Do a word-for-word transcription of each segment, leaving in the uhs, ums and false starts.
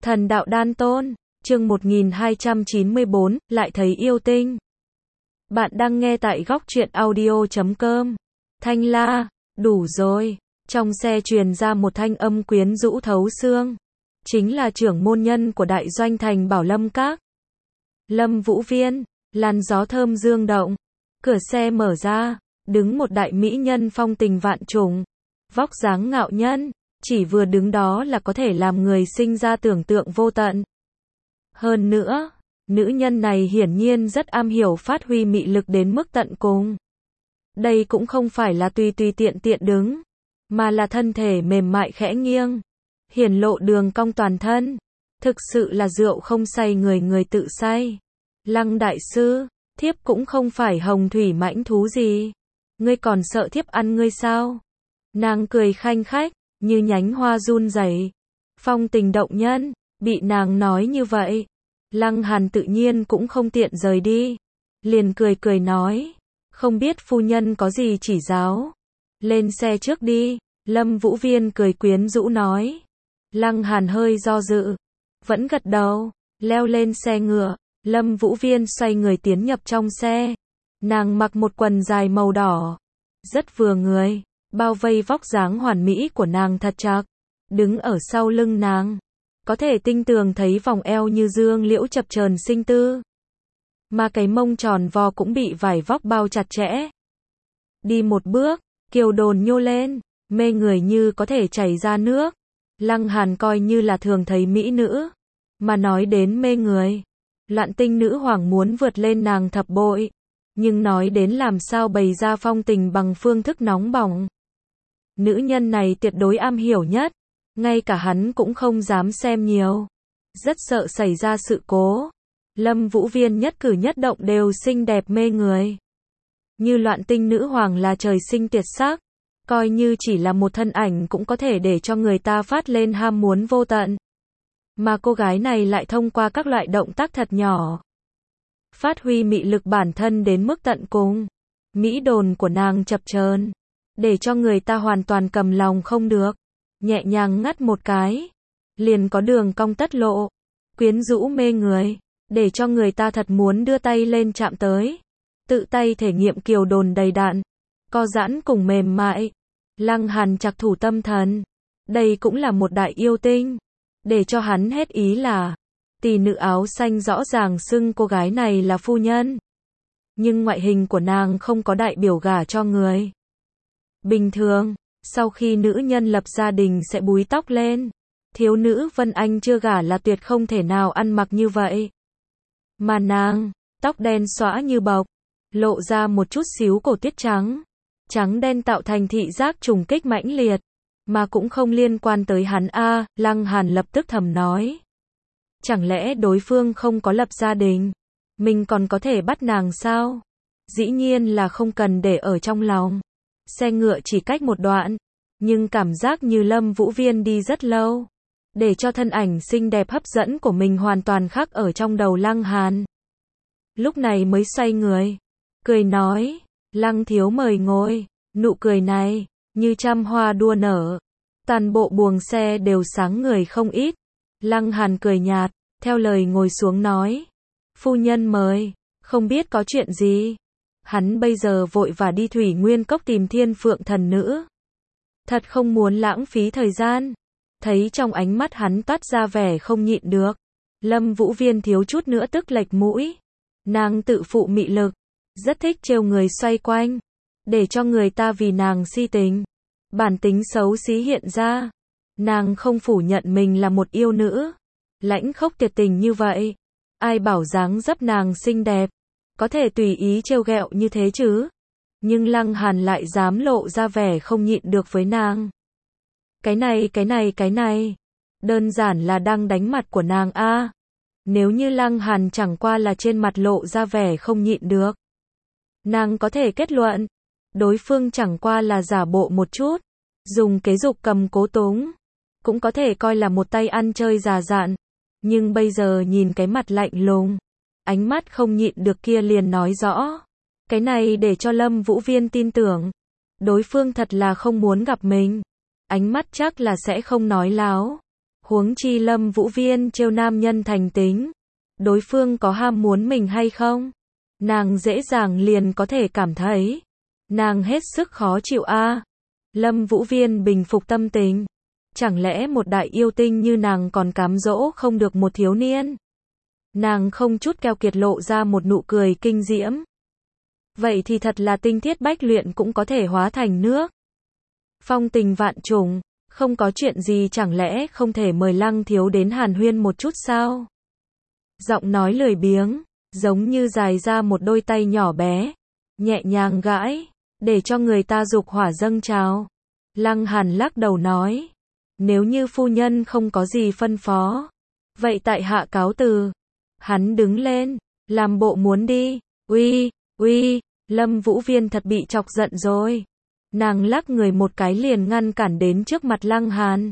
Thần đạo đan tôn, chương một nghìn hai trăm chín mươi bốn, lại thấy yêu tinh. Bạn đang nghe tại góc truyện audio chấm com. Thanh la, đủ rồi. Trong xe truyền ra một thanh âm quyến rũ thấu xương. Chính là trưởng môn nhân của đại doanh thành Bảo Lâm Các. Lâm Vũ Viên, làn gió thơm dương động. Cửa xe mở ra, đứng một đại mỹ nhân phong tình vạn trùng. Vóc dáng ngạo nhân, chỉ vừa đứng đó là có thể làm người sinh ra tưởng tượng vô tận. Hơn nữa, nữ nhân này hiển nhiên rất am hiểu phát huy mị lực đến mức tận cùng. Đây cũng không phải là tùy tùy tiện tiện đứng, mà là thân thể mềm mại khẽ nghiêng, hiển lộ đường cong toàn thân. Thực sự là rượu không say người người tự say. Lăng đại sư, thiếp cũng không phải hồng thủy mãnh thú gì. Ngươi còn sợ thiếp ăn ngươi sao? Nàng cười khanh khách, như nhánh hoa run rẩy. Phong tình động nhân, bị nàng nói như vậy. Lăng Hàn tự nhiên cũng không tiện rời đi. Liền cười cười nói, không biết phu nhân có gì chỉ giáo. Lên xe trước đi, Lâm Vũ Viên cười quyến rũ nói. Lăng Hàn hơi do dự, vẫn gật đầu, leo lên xe ngựa. Lâm Vũ Viên xoay người tiến nhập trong xe. Nàng mặc một quần dài màu đỏ, rất vừa người, bao vây vóc dáng hoàn mỹ của nàng thật chặt. Đứng ở sau lưng nàng, có thể tinh tường thấy vòng eo như dương liễu chập chờn sinh tư. Mà cái mông tròn vo cũng bị vải vóc bao chặt chẽ. Đi một bước, kiều đồn nhô lên, mê người như có thể chảy ra nước. Lăng Hàn coi như là thường thấy mỹ nữ, mà nói đến mê người, Loạn Tinh nữ hoàng muốn vượt lên nàng thập bội. Nhưng nói đến làm sao bày ra phong tình bằng phương thức nóng bỏng. Nữ nhân này tuyệt đối am hiểu nhất, ngay cả hắn cũng không dám xem nhiều. Rất sợ xảy ra sự cố. Lâm Vũ Viên nhất cử nhất động đều xinh đẹp mê người. Như Loạn Tinh nữ hoàng là trời sinh tuyệt sắc, coi như chỉ là một thân ảnh cũng có thể để cho người ta phát lên ham muốn vô tận. Mà cô gái này lại thông qua các loại động tác thật nhỏ, phát huy mị lực bản thân đến mức tận cùng. Mỹ đồn của nàng chập chờn, để cho người ta hoàn toàn cầm lòng không được. Nhẹ nhàng ngắt một cái, liền có đường cong tất lộ, quyến rũ mê người, để cho người ta thật muốn đưa tay lên chạm tới. Tự tay thể nghiệm kiều đồn đầy đặn, co giãn cùng mềm mại. Lăng Hàn trặc thủ tâm thần. Đây cũng là một đại yêu tinh. Để cho hắn hết ý là, tỷ nữ áo xanh rõ ràng xưng cô gái này là phu nhân. Nhưng ngoại hình của nàng không có đại biểu gả cho người. Bình thường, sau khi nữ nhân lập gia đình sẽ búi tóc lên. Thiếu nữ Vân Anh chưa gả là tuyệt không thể nào ăn mặc như vậy. Mà nàng, tóc đen xõa như bọc, lộ ra một chút xíu cổ tiết trắng. Trắng đen tạo thành thị giác trùng kích mãnh liệt. Mà cũng không liên quan tới hắn a. Lăng Hàn lập tức thầm nói. Chẳng lẽ đối phương không có lập gia đình, mình còn có thể bắt nàng sao? Dĩ nhiên là không cần để ở trong lòng. Xe ngựa chỉ cách một đoạn, nhưng cảm giác như Lâm Vũ Viên đi rất lâu, để cho thân ảnh xinh đẹp hấp dẫn của mình hoàn toàn khắc ở trong đầu Lăng Hàn. Lúc này mới xoay người, cười nói, Lăng thiếu mời ngồi. Nụ cười này, như trăm hoa đua nở. Toàn bộ buồng xe đều sáng người không ít. Lăng Hàn cười nhạt, theo lời ngồi xuống nói. Phu nhân mời, không biết có chuyện gì. Hắn bây giờ vội và đi Thủy Nguyên Cốc tìm Thiên Phượng thần nữ. Thật không muốn lãng phí thời gian. Thấy trong ánh mắt hắn toát ra vẻ không nhịn được. Lâm Vũ Viên thiếu chút nữa tức lệch mũi. Nàng tự phụ mị lực, rất thích trêu người xoay quanh, để cho người ta vì nàng si tình. Bản tính xấu xí hiện ra. Nàng không phủ nhận mình là một yêu nữ, lãnh khốc tuyệt tình như vậy. Ai bảo dáng dấp nàng xinh đẹp, có thể tùy ý trêu ghẹo như thế chứ. Nhưng Lăng Hàn lại dám lộ ra vẻ không nhịn được với nàng. Cái này cái này cái này, đơn giản là đang đánh mặt của nàng a. Nếu như Lăng Hàn chẳng qua là trên mặt lộ ra vẻ không nhịn được, nàng có thể kết luận, đối phương chẳng qua là giả bộ một chút, dùng kế dục cầm cố túng, cũng có thể coi là một tay ăn chơi già dặn. Nhưng bây giờ nhìn cái mặt lạnh lùng, ánh mắt không nhịn được kia liền nói rõ. Cái này để cho Lâm Vũ Viên tin tưởng, đối phương thật là không muốn gặp mình. Ánh mắt chắc là sẽ không nói láo. Huống chi Lâm Vũ Viên trêu nam nhân thành tính. Đối phương có ham muốn mình hay không? Nàng dễ dàng liền có thể cảm thấy. Nàng hết sức khó chịu a. Lâm Vũ Viên bình phục tâm tình. Chẳng lẽ một đại yêu tinh như nàng còn cám dỗ không được một thiếu niên? Nàng không chút keo kiệt lộ ra một nụ cười kinh diễm. Vậy thì thật là tinh thiết bách luyện cũng có thể hóa thành nước. Phong tình vạn trùng, không có chuyện gì chẳng lẽ không thể mời Lăng thiếu đến hàn huyên một chút sao? Giọng nói lười biếng, giống như dài ra một đôi tay nhỏ bé, nhẹ nhàng gãi, để cho người ta dục hỏa dâng trào. Lăng Hàn lắc đầu nói, nếu như phu nhân không có gì phân phó, vậy tại hạ cáo từ. Hắn đứng lên, làm bộ muốn đi. Uy, uy, Lâm Vũ Viên thật bị chọc giận rồi. Nàng lắc người một cái liền ngăn cản đến trước mặt Lăng Hàn.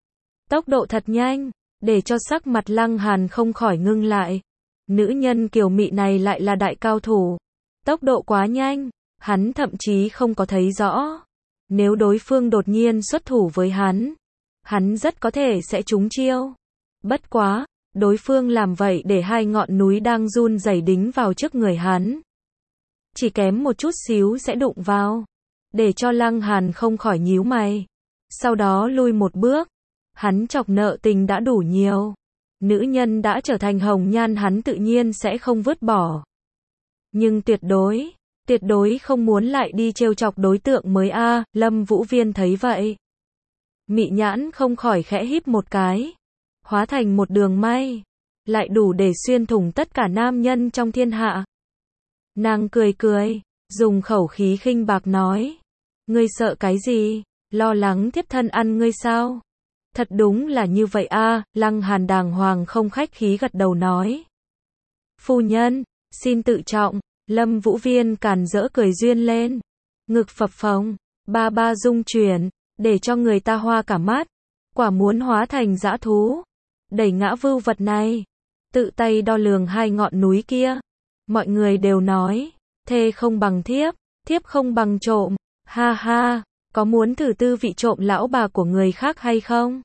Tốc độ thật nhanh, để cho sắc mặt Lăng Hàn không khỏi ngưng lại. Nữ nhân kiều mị này lại là đại cao thủ. Tốc độ quá nhanh, hắn thậm chí không có thấy rõ. Nếu đối phương đột nhiên xuất thủ với hắn, hắn rất có thể sẽ trúng chiêu. Bất quá, đối phương làm vậy để hai ngọn núi đang run rẩy đính vào trước người hắn. Chỉ kém một chút xíu sẽ đụng vào. Để cho Lăng Hàn không khỏi nhíu mày. Sau đó lui một bước. Hắn chọc nợ tình đã đủ nhiều. Nữ nhân đã trở thành hồng nhan hắn tự nhiên sẽ không vứt bỏ. Nhưng tuyệt đối, tuyệt đối không muốn lại đi trêu chọc đối tượng mới a. À, Lâm Vũ Viên thấy vậy. Mị nhãn không khỏi khẽ híp một cái. Hóa thành một đường may. Lại đủ để xuyên thủng tất cả nam nhân trong thiên hạ. Nàng cười cười, dùng khẩu khí khinh bạc nói. Ngươi sợ cái gì? Lo lắng thiếp thân ăn ngươi sao? Thật đúng là như vậy a. À, Lăng Hàn đàng hoàng không khách khí gật đầu nói. Phu nhân, xin tự trọng. Lâm Vũ Viên càn rỡ cười duyên lên. Ngực phập phồng, ba ba rung chuyển, để cho người ta hoa cả mắt. Quả muốn hóa thành dã thú. Đẩy ngã vưu vật này. Tự tay đo lường hai ngọn núi kia. Mọi người đều nói, thê không bằng thiếp, thiếp không bằng trộm. Ha ha, có muốn thử tư vị trộm lão bà của người khác hay không?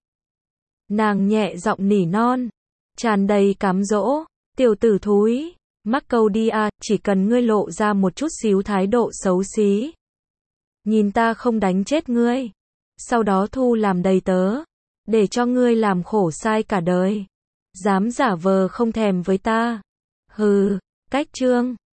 Nàng nhẹ giọng nỉ non, tràn đầy cám dỗ. Tiểu tử thúi, mắc câu đi à, chỉ cần ngươi lộ ra một chút xíu thái độ xấu xí. Nhìn ta không đánh chết ngươi. Sau đó thu làm đầy tớ. Để cho ngươi làm khổ sai cả đời. Dám giả vờ không thèm với ta. Hừ, cách trương.